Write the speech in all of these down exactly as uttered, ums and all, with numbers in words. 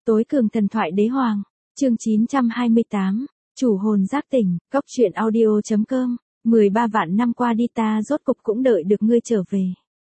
Tối cường thần thoại đế hoàng, chương chín trăm hai mươi tám, chủ hồn giác tỉnh, cóc truyện audio.com, mười ba vạn năm qua đi ta rốt cục cũng đợi được ngươi trở về.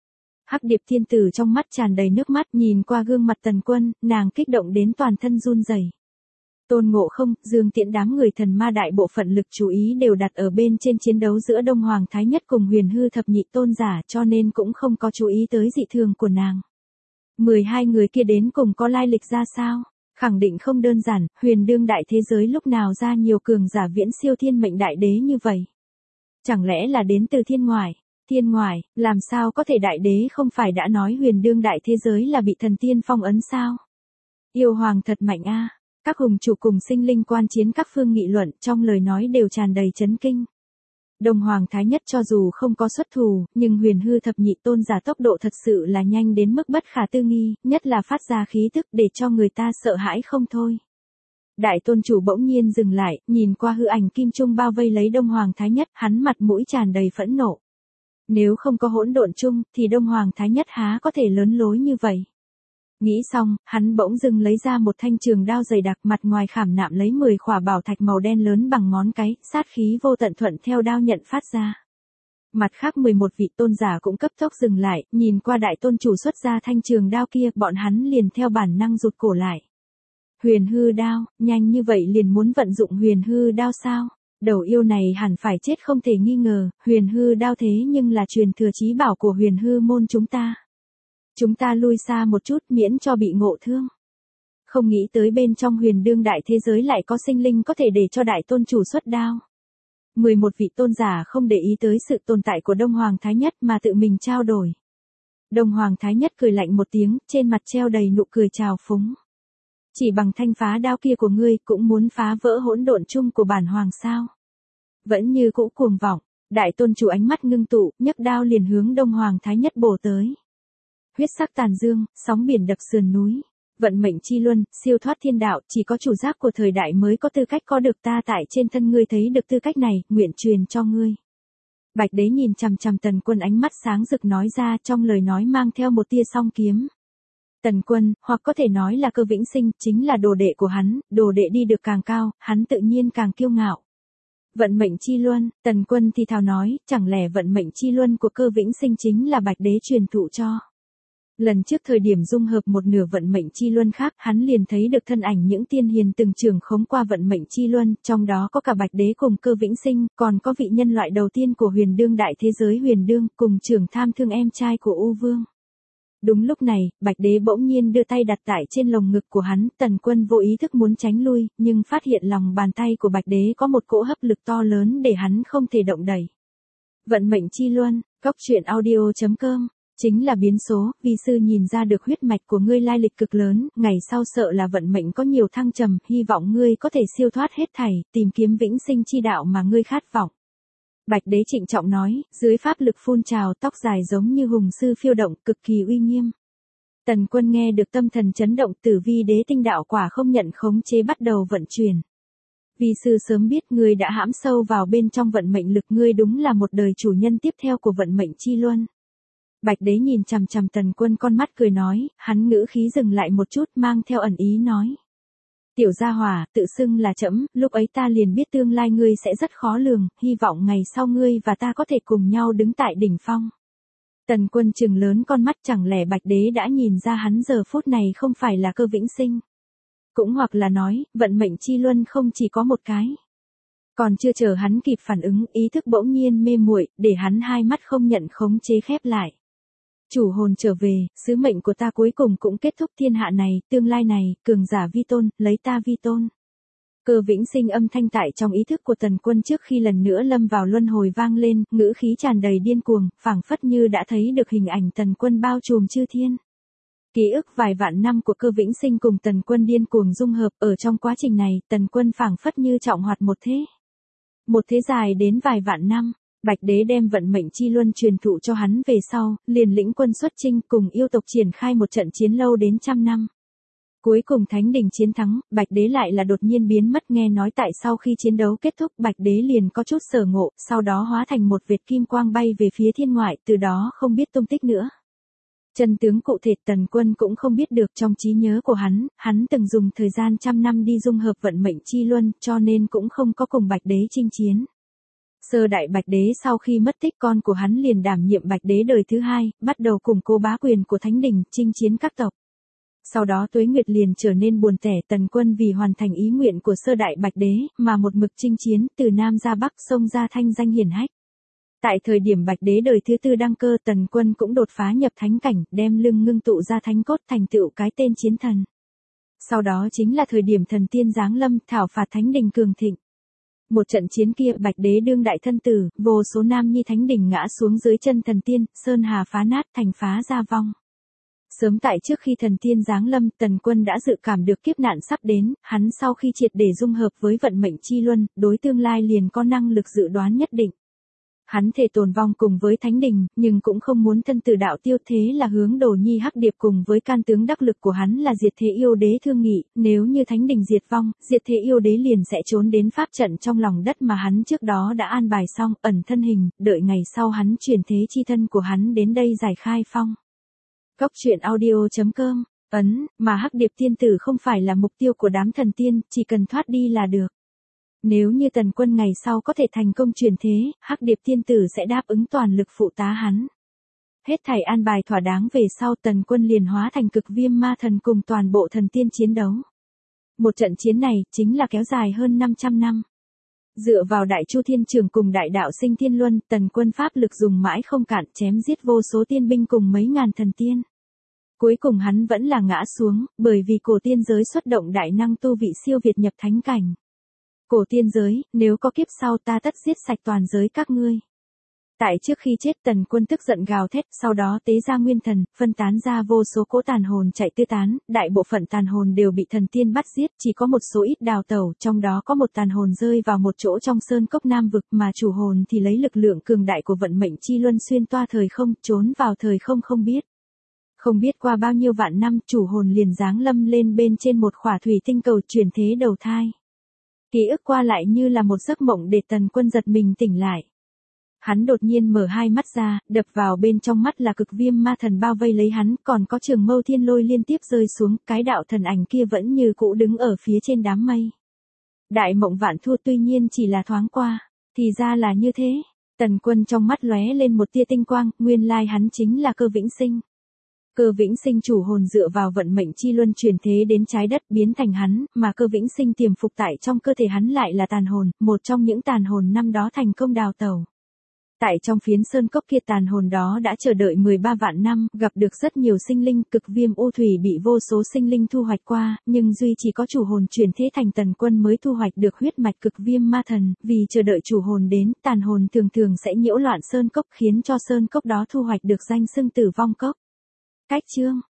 Hắc Điệp thiên tử trong mắt tràn đầy nước mắt nhìn qua gương mặt Tần Quân, nàng kích động đến toàn thân run rẩy. Tôn Ngộ Không, Dương Tiễn đám người thần ma đại bộ phận lực chú ý đều đặt ở bên trên chiến đấu giữa Đông Hoàng Thái Nhất cùng Huyền Hư thập nhị tôn giả cho nên cũng không có chú ý tới dị thường của nàng. mười hai người kia đến cùng có lai lịch ra sao? Khẳng định không đơn giản, huyền đương đại thế giới lúc nào ra nhiều cường giả viễn siêu thiên mệnh đại đế như vậy? Chẳng lẽ là đến từ thiên ngoại? Thiên ngoại, làm sao có thể đại đế không phải đã nói huyền đương đại thế giới là bị thần tiên phong ấn sao? Yêu hoàng thật mạnh a. Các hùng chủ cùng sinh linh quan chiến các phương nghị luận trong lời nói đều tràn đầy chấn kinh. Đông Hoàng Thái Nhất cho dù không có xuất thủ, nhưng Huyền Hư thập nhị tôn giả tốc độ thật sự là nhanh đến mức bất khả tư nghị, nhất là phát ra khí tức để cho người ta sợ hãi không thôi. Đại tôn chủ bỗng nhiên dừng lại, nhìn qua hư ảnh kim trung bao vây lấy Đông Hoàng Thái Nhất, hắn mặt mũi tràn đầy phẫn nộ. Nếu không có hỗn độn chung, thì Đông Hoàng Thái Nhất há có thể lớn lối như vậy. Nghĩ xong, hắn bỗng dưng lấy ra một thanh trường đao dày đặc, mặt ngoài khảm nạm lấy mười khỏa bảo thạch màu đen lớn bằng ngón cái, sát khí vô tận thuận theo đao nhận phát ra. Mặt khác mười một vị tôn giả cũng cấp tốc dừng lại, nhìn qua đại tôn chủ xuất ra thanh trường đao kia, bọn hắn liền theo bản năng rụt cổ lại. Huyền hư đao, nhanh như vậy liền muốn vận dụng huyền hư đao sao? Đầu yêu này hẳn phải chết không thể nghi ngờ, huyền hư đao thế nhưng là truyền thừa chí bảo của huyền hư môn chúng ta. Chúng ta lui xa một chút miễn cho bị ngộ thương. Không nghĩ tới bên trong huyền đương đại thế giới lại có sinh linh có thể để cho đại tôn chủ xuất đao. mười một vị tôn giả không để ý tới sự tồn tại của Đông Hoàng Thái Nhất mà tự mình trao đổi. Đông Hoàng Thái Nhất cười lạnh một tiếng, trên mặt treo đầy nụ cười trào phúng. Chỉ bằng thanh phá đao kia của ngươi cũng muốn phá vỡ hỗn độn chung của bản hoàng sao? Vẫn như cũ cuồng vọng, đại tôn chủ ánh mắt ngưng tụ, nhấc đao liền hướng Đông Hoàng Thái Nhất bổ tới. Huyết sắc tàn dương, sóng biển đập sườn núi, vận mệnh chi luân, siêu thoát thiên đạo, chỉ có chủ giác của thời đại mới có tư cách có được ta tại trên thân ngươi thấy được tư cách này, nguyện truyền cho ngươi. Bạch đế nhìn chằm chằm Tần Quân ánh mắt sáng rực nói ra trong lời nói mang theo một tia song kiếm. Tần Quân, hoặc có thể nói là Cơ Vĩnh Sinh, chính là đồ đệ của hắn, đồ đệ đi được càng cao, hắn tự nhiên càng kiêu ngạo. Vận mệnh chi luân, Tần Quân thì thào nói, chẳng lẽ vận mệnh chi luân của Cơ Vĩnh Sinh chính là Bạch đế truyền thụ cho. Lần trước thời điểm dung hợp một nửa vận mệnh chi luân khác, hắn liền thấy được thân ảnh những tiên hiền từng trưởng khống qua vận mệnh chi luân, trong đó có cả Bạch đế cùng Cơ Vĩnh Sinh, còn có vị nhân loại đầu tiên của huyền đương đại thế giới huyền đương, cùng trưởng tham thương em trai của U Vương. Đúng lúc này, Bạch đế bỗng nhiên đưa tay đặt tại trên lồng ngực của hắn, Tần Quân vô ý thức muốn tránh lui, nhưng phát hiện lòng bàn tay của Bạch đế có một cỗ hấp lực to lớn để hắn không thể động đẩy. Vận mệnh chi luân, cóc truyện audio.com. Chính là biến số, vi sư nhìn ra được huyết mạch của ngươi lai lịch cực lớn, ngày sau sợ là vận mệnh có nhiều thăng trầm, hy vọng ngươi có thể siêu thoát hết thảy, tìm kiếm vĩnh sinh chi đạo mà ngươi khát vọng. Bạch đế trịnh trọng nói, dưới pháp lực phun trào, tóc dài giống như hùng sư phiêu động, cực kỳ uy nghiêm. Tần Quân nghe được tâm thần chấn động, tử vi đế tinh đạo quả không nhận khống chế bắt đầu vận chuyển. Vi sư sớm biết ngươi đã hãm sâu vào bên trong vận mệnh lực, ngươi đúng là một đời chủ nhân tiếp theo của vận mệnh chi luân. Bạch đế nhìn chằm chằm Tần Quân con mắt cười nói, hắn ngữ khí dừng lại một chút mang theo ẩn ý nói. Tiểu gia hỏa, tự xưng là trẫm, lúc ấy ta liền biết tương lai ngươi sẽ rất khó lường, hy vọng ngày sau ngươi và ta có thể cùng nhau đứng tại đỉnh phong. Tần Quân trừng lớn con mắt, chẳng lẽ Bạch đế đã nhìn ra hắn giờ phút này không phải là Cơ Vĩnh Sinh. Cũng hoặc là nói, vận mệnh chi luân không chỉ có một cái. Còn chưa chờ hắn kịp phản ứng, ý thức bỗng nhiên mê muội, để hắn hai mắt không nhận khống chế khép lại. Chủ hồn trở về, sứ mệnh của ta cuối cùng cũng kết thúc thiên hạ này, tương lai này, cường giả vi tôn, lấy ta vi tôn. Cơ Vĩnh Sinh âm thanh tại trong ý thức của Tần Quân trước khi lần nữa lâm vào luân hồi vang lên, ngữ khí tràn đầy điên cuồng, phảng phất như đã thấy được hình ảnh Tần Quân bao trùm chư thiên. Ký ức vài vạn năm của Cơ Vĩnh Sinh cùng Tần Quân điên cuồng dung hợp, ở trong quá trình này, Tần Quân phảng phất như trọng hoạt một thế. Một thế dài đến vài vạn năm. Bạch đế đem vận mệnh chi luân truyền thụ cho hắn về sau, liền lĩnh quân xuất chinh cùng yêu tộc triển khai một trận chiến lâu đến trăm năm. Cuối cùng thánh đình chiến thắng, Bạch đế lại là đột nhiên biến mất, nghe nói tại sau khi chiến đấu kết thúc Bạch đế liền có chút sở ngộ, sau đó hóa thành một vệt kim quang bay về phía thiên ngoại, từ đó không biết tung tích nữa. Chân tướng cụ thể Tần Quân cũng không biết được, trong trí nhớ của hắn, hắn từng dùng thời gian trăm năm đi dung hợp vận mệnh chi luân, cho nên cũng không có cùng Bạch Đế chinh chiến. Sơ đại Bạch Đế sau khi mất tích, con của hắn liền đảm nhiệm Bạch Đế đời thứ hai, bắt đầu củng cố bá quyền của Thánh Đình, chinh chiến các tộc. Sau đó Tuế Nguyệt liền trở nên buồn tẻ, Tần Quân vì hoàn thành ý nguyện của sơ đại Bạch Đế, mà một mực chinh chiến, từ Nam ra Bắc, xông ra thanh danh hiển hách. Tại thời điểm Bạch Đế đời thứ tư đăng cơ, Tần Quân cũng đột phá nhập thánh cảnh, đem lưng ngưng tụ ra thánh cốt, thành tựu cái tên chiến thần. Sau đó chính là thời điểm thần tiên giáng lâm, thảo phạt Thánh Đình cường thịnh. Một trận chiến kia, Bạch Đế đương đại thân tử, vô số nam nhi Thánh Đình ngã xuống dưới chân thần tiên, sơn hà phá nát, thành phá gia vong. Sớm tại trước khi thần tiên giáng lâm, Tần Quân đã dự cảm được kiếp nạn sắp đến, hắn sau khi triệt để dung hợp với vận mệnh chi luân, đối tương lai liền có năng lực dự đoán nhất định. Hắn thề tồn vong cùng với Thánh Đình, nhưng cũng không muốn thân tử đạo tiêu, thế là hướng Đồ Nhi Hắc Điệp cùng với can tướng đắc lực của hắn là Diệt Thế Yêu Đế thương nghị, nếu như Thánh Đình diệt vong, Diệt Thế Yêu Đế liền sẽ trốn đến pháp trận trong lòng đất mà hắn trước đó đã an bài xong, ẩn thân hình, đợi ngày sau hắn chuyển thế chi thân của hắn đến đây giải khai phong. Cốc truyện audio chấm com, ấn, mà Hắc Điệp tiên tử không phải là mục tiêu của đám thần tiên, chỉ cần thoát đi là được. Nếu như Tần Quân ngày sau có thể thành công chuyển thế, Hắc Điệp tiên tử sẽ đáp ứng toàn lực phụ tá hắn. Hết thảy an bài thỏa đáng về sau, Tần Quân liền hóa thành Cực Viêm Ma Thần cùng toàn bộ thần tiên chiến đấu. Một trận chiến này chính là kéo dài hơn năm trăm năm. Dựa vào Đại Chu Thiên Trường cùng Đại Đạo Sinh Thiên Luân, Tần Quân pháp lực dùng mãi không cạn, chém giết vô số tiên binh cùng mấy ngàn thần tiên. Cuối cùng hắn vẫn là ngã xuống, bởi vì cổ tiên giới xuất động đại năng tu vị siêu việt nhập thánh cảnh. Cổ tiên giới, nếu có kiếp sau ta tất giết sạch toàn giới các ngươi. Tại trước khi chết, Tần Quân tức giận gào thét, sau đó tế ra nguyên thần, phân tán ra vô số cỗ tàn hồn chạy tứ tán, đại bộ phận tàn hồn đều bị thần tiên bắt giết, chỉ có một số ít đào tẩu, trong đó có một tàn hồn rơi vào một chỗ trong sơn cốc Nam vực, mà chủ hồn thì lấy lực lượng cường đại của vận mệnh chi luân xuyên toa thời không, trốn vào thời không không biết. Không biết qua bao nhiêu vạn năm, chủ hồn liền giáng lâm lên bên trên một khỏa thủy tinh cầu chuyển thế đầu thai. Ký ức qua lại như là một giấc mộng để Tần Quân giật mình tỉnh lại. Hắn đột nhiên mở hai mắt ra, đập vào bên trong mắt là Cực Viêm Ma Thần bao vây lấy hắn, còn có Trường Mâu Thiên Lôi liên tiếp rơi xuống, cái đạo thần ảnh kia vẫn như cũ đứng ở phía trên đám mây. Đại mộng vạn thua, tuy nhiên chỉ là thoáng qua, thì ra là như thế. Tần Quân trong mắt lóe lên một tia tinh quang, nguyên lai hắn chính là Cơ Vĩnh Sinh. Cơ Vĩnh Sinh chủ hồn dựa vào vận mệnh chi luân chuyển thế đến trái đất biến thành hắn, mà Cơ Vĩnh Sinh tiềm phục tại trong cơ thể hắn lại là tàn hồn, một trong những tàn hồn năm đó thành công đào tẩu. Tại trong phiến sơn cốc kia, tàn hồn đó đã chờ đợi mười ba vạn năm, gặp được rất nhiều sinh linh, Cực Viêm U Thủy bị vô số sinh linh thu hoạch qua, nhưng duy chỉ có chủ hồn chuyển thế thành Tần Quân mới thu hoạch được huyết mạch Cực Viêm Ma Thần, vì chờ đợi chủ hồn đến, tàn hồn thường thường sẽ nhiễu loạn sơn cốc khiến cho sơn cốc đó thu hoạch được danh xưng Tử Vong Cốc. Cách chương